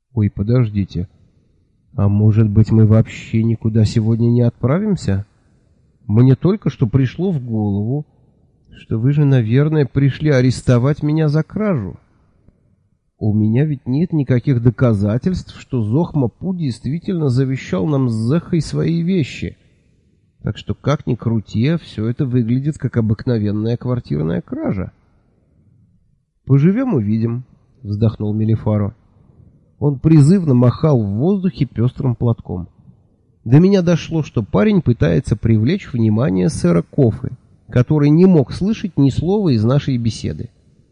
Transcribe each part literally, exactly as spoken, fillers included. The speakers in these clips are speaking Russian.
Ой, подождите. А может быть, мы вообще никуда сегодня не отправимся? Мне только что пришло в голову, что вы же, наверное, пришли арестовать меня за кражу. У меня ведь нет никаких доказательств, что Зохма-Пу действительно завещал нам с Зехой свои вещи. Так что, как ни крути, все это выглядит как обыкновенная квартирная кража. «Поживем — увидим», — вздохнул Мелифаро. Он призывно махал в воздухе пестрым платком. До меня дошло, что парень пытается привлечь внимание сэра Кофы, который не мог слышать ни слова из нашей беседы.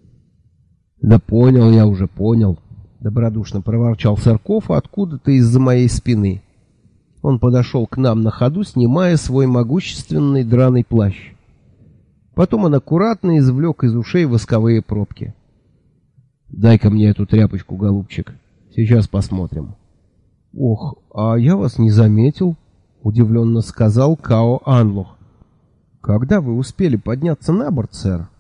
«Да понял я уже, понял», — добродушно проворчал сэр Кофа откуда-то из-за моей спины. Он подошел к нам на ходу, снимая свой могущественный драный плащ. Потом он аккуратно извлек из ушей восковые пробки. «Дай-ка мне эту тряпочку, голубчик. Сейчас посмотрим». «Ох, а я вас не заметил», — удивленно сказал Као Анлох. «Когда вы успели подняться на борт, сэр?»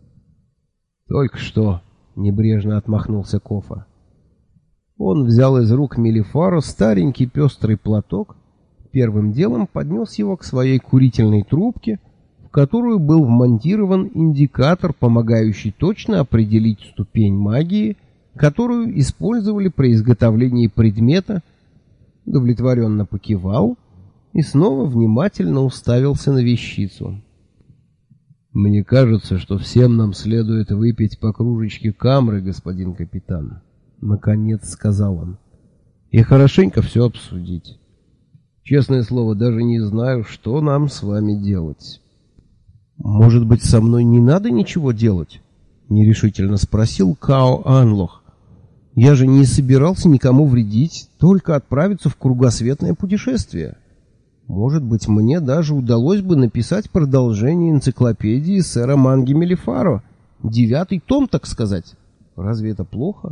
«Только что», — небрежно отмахнулся Кофа. Он взял из рук Мелифаро старенький пестрый платок, первым делом поднес его к своей курительной трубке, в которую был вмонтирован индикатор, помогающий точно определить ступень магии, которую использовали при изготовлении предмета, удовлетворенно покивал и снова внимательно уставился на вещицу. «Мне кажется, что всем нам следует выпить по кружечке камры, господин капитан», — наконец сказал он, — «и хорошенько все обсудить. Честное слово, даже не знаю, что нам с вами делать». «Может быть, со мной не надо ничего делать?» — нерешительно спросил Као Анлох. «Я же не собирался никому вредить, только отправиться в кругосветное путешествие. Может быть, мне даже удалось бы написать продолжение энциклопедии сэра Манги Мелифаро, девятый том, так сказать. Разве это плохо?»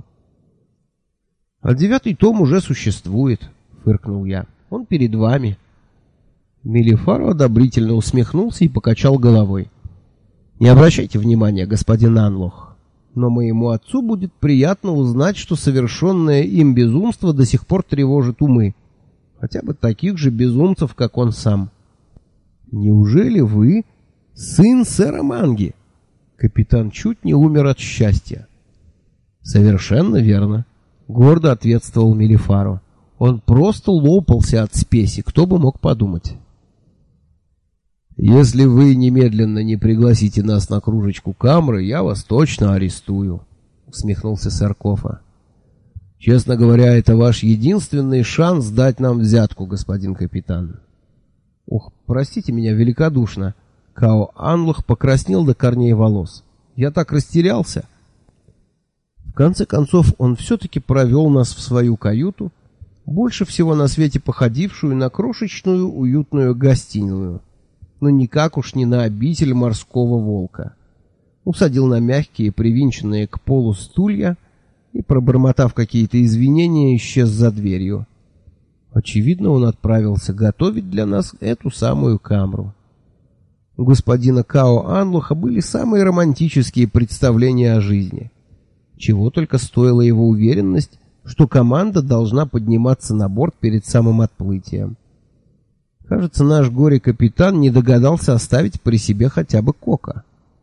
«А девятый том уже существует», — фыркнул я. «Он перед вами». Мелифаро одобрительно усмехнулся и покачал головой. «Не обращайте внимания, господин Анлох, но моему отцу будет приятно узнать, что совершенное им безумство до сих пор тревожит умы, хотя бы таких же безумцев, как он сам». «Неужели вы сын сэра Манги?» Капитан чуть не умер от счастья. «Совершенно верно», — гордо ответствовал Мелифаро. «Он просто лопался от спеси, кто бы мог подумать». «Если вы немедленно не пригласите нас на кружечку камры, я вас точно арестую», — усмехнулся сэр Кофа. «Честно говоря, это ваш единственный шанс дать нам взятку, господин капитан». «Ох, простите меня великодушно», — Као Анлох покраснел до корней волос. «Я так растерялся». В конце концов, он все-таки провел нас в свою каюту, больше всего на свете походившую на крошечную уютную гостиную, но никак уж не на обитель морского волка. Усадил на мягкие, привинченные к полу стулья и, пробормотав какие-то извинения, исчез за дверью. Очевидно, он отправился готовить для нас эту самую камру. У господина Као Анлоха были самые романтические представления о жизни. Чего только стоила его уверенность, что команда должна подниматься на борт перед самым отплытием. Кажется, наш горе-капитан не догадался оставить при себе хотя бы Кока.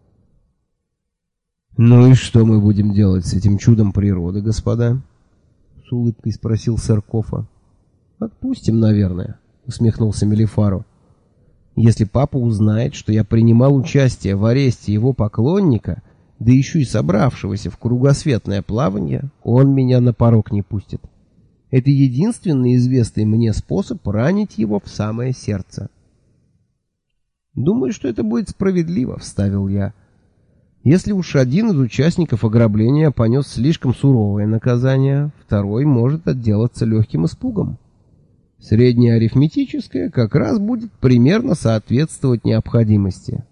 «Ну и что мы будем делать с этим чудом природы, господа?» — с улыбкой спросил сэр Кофа. «Отпустим, наверное», — усмехнулся Мелифаро. «Если папа узнает, что я принимал участие в аресте его поклонника, да еще и собравшегося в кругосветное плавание, он меня на порог не пустит. Это единственный известный мне способ ранить его в самое сердце». «Думаю, что это будет справедливо», — вставил я. «Если уж один из участников ограбления понес слишком суровое наказание, второй может отделаться легким испугом. Среднее арифметическое как раз будет примерно соответствовать необходимости».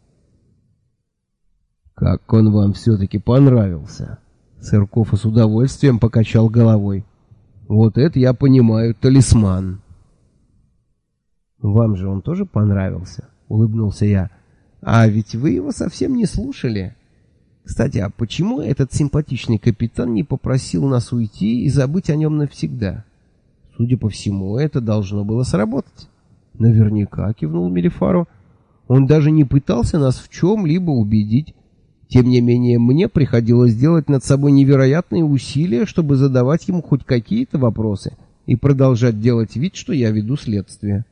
«Как он вам все-таки понравился?» Сэр Кофа с удовольствием покачал головой. «Вот это я понимаю, талисман». «Вам же он тоже понравился?» — улыбнулся я. «А ведь вы его совсем не слушали. Кстати, а почему этот симпатичный капитан не попросил нас уйти и забыть о нем навсегда? Судя по всему, это должно было сработать. Наверняка, кивнул Мелифаро. Он даже не пытался нас в чем-либо убедить. Тем не менее, мне приходилось делать над собой невероятные усилия, чтобы задавать ему хоть какие-то вопросы и продолжать делать вид, что я веду следствие.